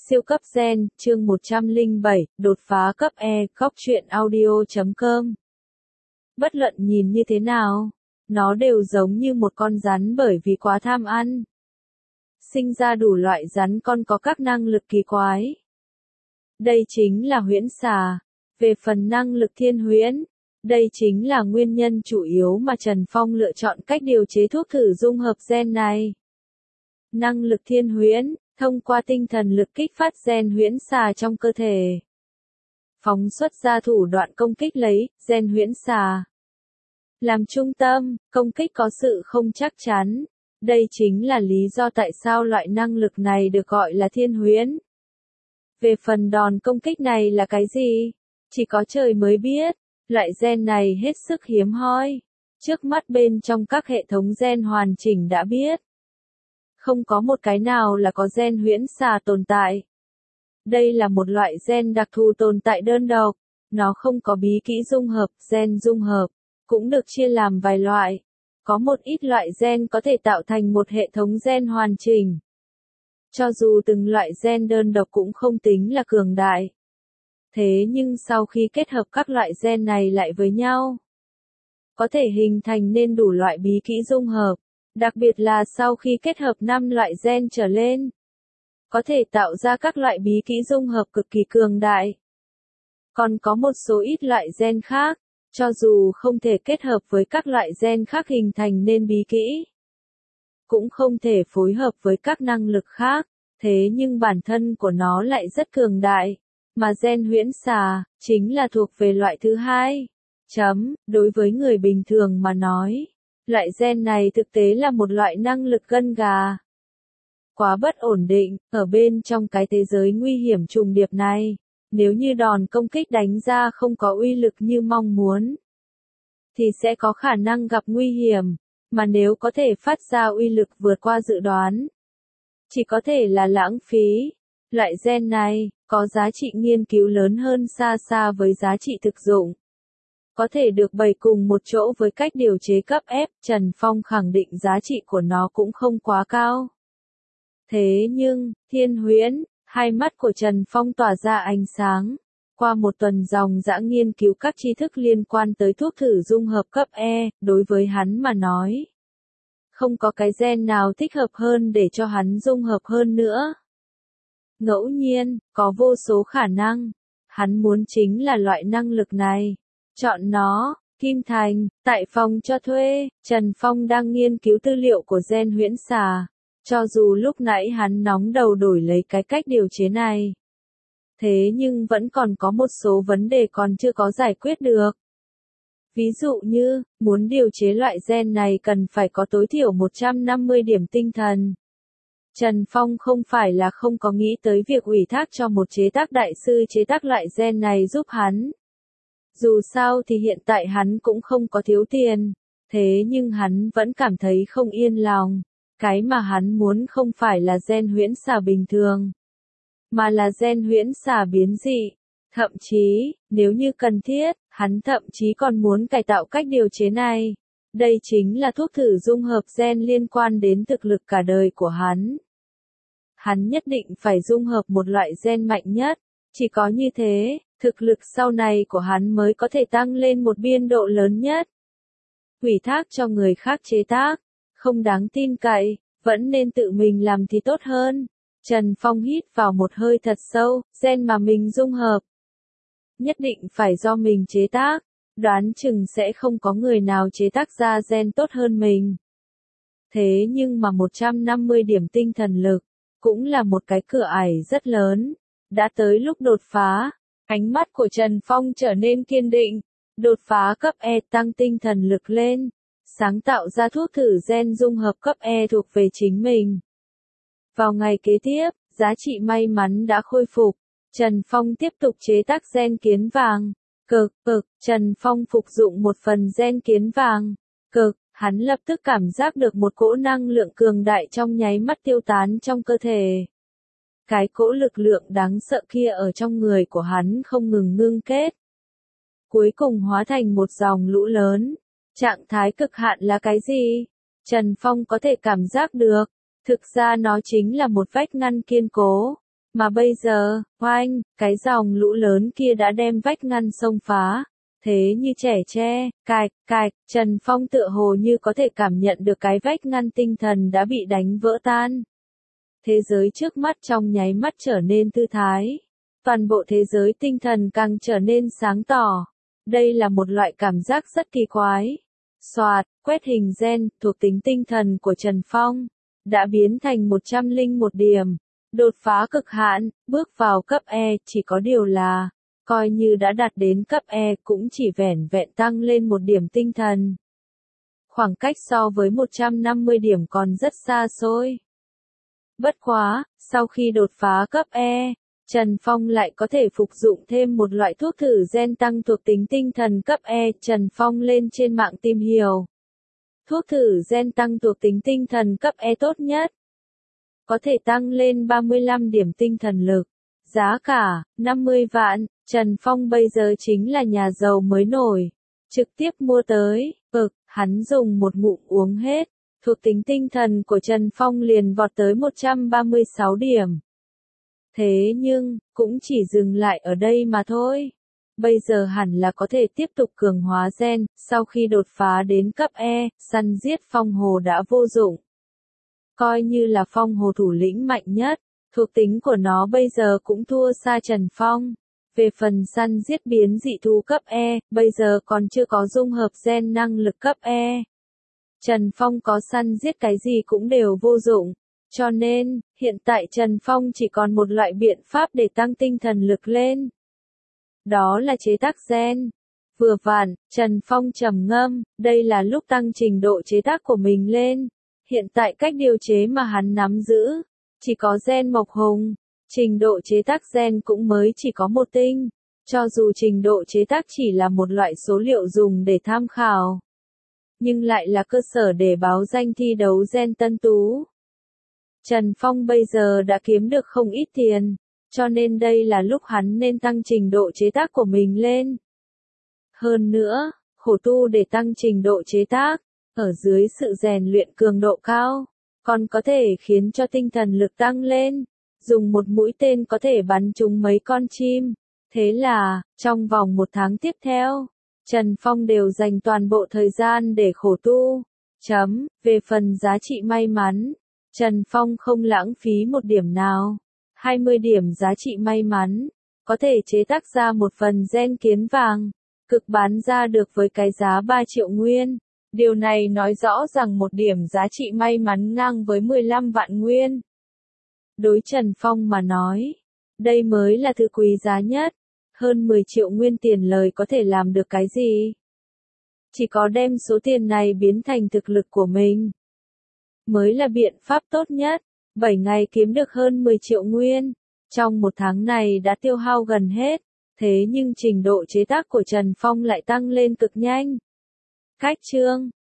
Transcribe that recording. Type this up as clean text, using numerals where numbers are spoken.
Siêu cấp gen, chương 107, đột phá cấp E, góc truyện audio.com. Bất luận nhìn như thế nào, nó đều giống như một con rắn bởi vì quá tham ăn. Sinh ra đủ loại rắn con có các năng lực kỳ quái. Đây chính là huyễn xà. Về phần năng lực thiên huyễn, đây chính là nguyên nhân chủ yếu mà Trần Phong lựa chọn cách điều chế thuốc thử dung hợp gen này. Năng lực thiên huyễn, thông qua tinh thần lực kích phát gen huyễn xà trong cơ thể. Phóng xuất ra thủ đoạn công kích lấy gen huyễn xà làm trung tâm, công kích có sự không chắc chắn. Đây chính là lý do tại sao loại năng lực này được gọi là thiên huyễn. Về phần đòn công kích này là cái gì? Chỉ có trời mới biết. Loại gen này hết sức hiếm hoi. Trước mắt bên trong các hệ thống gen hoàn chỉnh đã biết. Không có một cái nào là có gen huyễn xà tồn tại. Đây là một loại gen đặc thù tồn tại đơn độc. Nó không có bí kỹ dung hợp, gen dung hợp cũng được chia làm vài loại. Có một ít loại gen có thể tạo thành một hệ thống gen hoàn chỉnh. Cho dù từng loại gen đơn độc cũng không tính là cường đại. Thế nhưng sau khi kết hợp các loại gen này lại với nhau, có thể hình thành nên đủ loại bí kỹ dung hợp. Đặc biệt là sau khi kết hợp 5 loại gen trở lên, có thể tạo ra các loại bí kỹ dung hợp cực kỳ cường đại. Còn có một số ít loại gen khác, cho dù không thể kết hợp với các loại gen khác hình thành nên bí kỹ, cũng không thể phối hợp với các năng lực khác, thế nhưng bản thân của nó lại rất cường đại, mà gen huyễn xà chính là thuộc về loại thứ hai. Đối với người bình thường mà nói, loại gen này thực tế là một loại năng lực gân gà. Quá bất ổn định, ở bên trong cái thế giới nguy hiểm trùng điệp này, nếu như đòn công kích đánh ra không có uy lực như mong muốn, thì sẽ có khả năng gặp nguy hiểm, mà nếu có thể phát ra uy lực vượt qua dự đoán, chỉ có thể là lãng phí. Loại gen này, có giá trị nghiên cứu lớn hơn xa xa với giá trị thực dụng. Có thể được bày cùng một chỗ với cách điều chế cấp F, Trần Phong khẳng định giá trị của nó cũng không quá cao. Thế nhưng, thiên huyễn, hai mắt của Trần Phong tỏa ra ánh sáng. Qua một tuần dòng dã nghiên cứu các tri thức liên quan tới thuốc thử dung hợp cấp E, đối với hắn mà nói, không có cái gen nào thích hợp hơn để cho hắn dung hợp hơn nữa. Ngẫu nhiên, có vô số khả năng. Hắn muốn chính là loại năng lực này. Chọn nó. Kim Thành, tại phòng cho thuê, Trần Phong đang nghiên cứu tư liệu của gen huyễn xà. Cho dù lúc nãy hắn nóng đầu đổi lấy cái cách điều chế này, thế nhưng vẫn còn có một số vấn đề còn chưa có giải quyết được. Ví dụ như, muốn điều chế loại gen này cần phải có tối thiểu 150 điểm tinh thần. Trần Phong không phải là không có nghĩ tới việc ủy thác cho một chế tác đại sư chế tác loại gen này giúp hắn. Dù sao thì hiện tại hắn cũng không có thiếu tiền, thế nhưng hắn vẫn cảm thấy không yên lòng. Cái mà hắn muốn không phải là gen huyễn xà bình thường, mà là gen huyễn xà biến dị. Thậm chí, nếu như cần thiết, hắn thậm chí còn muốn cải tạo cách điều chế này. Đây chính là thuốc thử dung hợp gen liên quan đến thực lực cả đời của hắn. Hắn nhất định phải dung hợp một loại gen mạnh nhất, chỉ có như thế, thực lực sau này của hắn mới có thể tăng lên một biên độ lớn nhất. Ủy thác cho người khác chế tác, không đáng tin cậy, vẫn nên tự mình làm thì tốt hơn. Trần Phong hít vào một hơi thật sâu, gen mà mình dung hợp, nhất định phải do mình chế tác, đoán chừng sẽ không có người nào chế tác ra gen tốt hơn mình. Thế nhưng mà 150 điểm tinh thần lực, cũng là một cái cửa ải rất lớn. Đã tới lúc đột phá, ánh mắt của Trần Phong trở nên kiên định. Đột phá cấp E tăng tinh thần lực lên, sáng tạo ra thuốc thử gen dung hợp cấp E thuộc về chính mình. Vào ngày kế tiếp, giá trị may mắn đã khôi phục. Trần Phong tiếp tục chế tác gen kiến vàng. Trần Phong phục dụng một phần gen kiến vàng. Hắn lập tức cảm giác được một cỗ năng lượng cường đại trong nháy mắt tiêu tán trong cơ thể. Cái cỗ lực lượng đáng sợ kia ở trong người của hắn không ngừng ngưng kết, cuối cùng hóa thành một dòng lũ lớn. Trạng thái cực hạn là cái gì? Trần Phong có thể cảm giác được. Thực ra nó chính là một vách ngăn kiên cố. Mà bây giờ, oanh, cái dòng lũ lớn kia đã đem vách ngăn xông phá. Thế như trẻ tre, cạch, Trần Phong tựa hồ như có thể cảm nhận được cái vách ngăn tinh thần đã bị đánh vỡ tan. Thế giới trước mắt trong nháy mắt trở nên thư thái. Toàn bộ thế giới tinh thần càng trở nên sáng tỏ. Đây là một loại cảm giác rất kỳ quái. Soạt, quét hình gen, thuộc tính tinh thần của Trần Phong đã biến thành 101 điểm. Đột phá cực hạn, bước vào cấp E, chỉ có điều là, coi như đã đạt đến cấp E cũng chỉ vẻn vẹn tăng lên một điểm tinh thần. Khoảng cách so với 150 điểm còn rất xa xôi. Bất quá, sau khi đột phá cấp E, Trần Phong lại có thể phục dụng thêm một loại thuốc thử gen tăng thuộc tính tinh thần cấp E. Trần Phong lên trên mạng tìm hiểu. Thuốc thử gen tăng thuộc tính tinh thần cấp E tốt nhất. Có thể tăng lên 35 điểm tinh thần lực. Giá cả, 50 vạn. Trần Phong bây giờ chính là nhà giàu mới nổi. Trực tiếp mua tới, hắn dùng một ngụm uống hết. Thuộc tính tinh thần của Trần Phong liền vọt tới 136 điểm. Thế nhưng, cũng chỉ dừng lại ở đây mà thôi. Bây giờ hẳn là có thể tiếp tục cường hóa gen, sau khi đột phá đến cấp E, săn giết phong hồ đã vô dụng. Coi như là phong hồ thủ lĩnh mạnh nhất, thuộc tính của nó bây giờ cũng thua xa Trần Phong. Về phần săn giết biến dị thú cấp E, bây giờ còn chưa có dung hợp gen năng lực cấp E. Trần Phong có săn giết cái gì cũng đều vô dụng. Cho nên, hiện tại Trần Phong chỉ còn một loại biện pháp để tăng tinh thần lực lên. Đó là chế tác gen. Vừa vặn, Trần Phong trầm ngâm, đây là lúc tăng trình độ chế tác của mình lên. Hiện tại cách điều chế mà hắn nắm giữ, chỉ có gen mộc hùng. Trình độ chế tác gen cũng mới chỉ có một tinh. Cho dù trình độ chế tác chỉ là một loại số liệu dùng để tham khảo, nhưng lại là cơ sở để báo danh thi đấu gen tân tú. Trần Phong bây giờ đã kiếm được không ít tiền, cho nên đây là lúc hắn nên tăng trình độ chế tác của mình lên. Hơn nữa, khổ tu để tăng trình độ chế tác, ở dưới sự rèn luyện cường độ cao, còn có thể khiến cho tinh thần lực tăng lên, dùng một mũi tên có thể bắn trúng mấy con chim. Thế là, trong vòng một tháng tiếp theo, Trần Phong đều dành toàn bộ thời gian để khổ tu. Về phần giá trị may mắn, Trần Phong không lãng phí một điểm nào. 20 điểm giá trị may mắn, có thể chế tác ra một phần gen kiến vàng, cực bán ra được với cái giá 3 triệu nguyên. Điều này nói rõ rằng một điểm giá trị may mắn ngang với 15 vạn nguyên. Đối Trần Phong mà nói, đây mới là thứ quý giá nhất. Hơn 10 triệu nguyên tiền lời có thể làm được cái gì? Chỉ có đem số tiền này biến thành thực lực của mình mới là biện pháp tốt nhất. 7 ngày kiếm được hơn 10 triệu nguyên. Trong một tháng này đã tiêu hao gần hết. Thế nhưng trình độ chế tác của Trần Phong lại tăng lên cực nhanh. Cách chương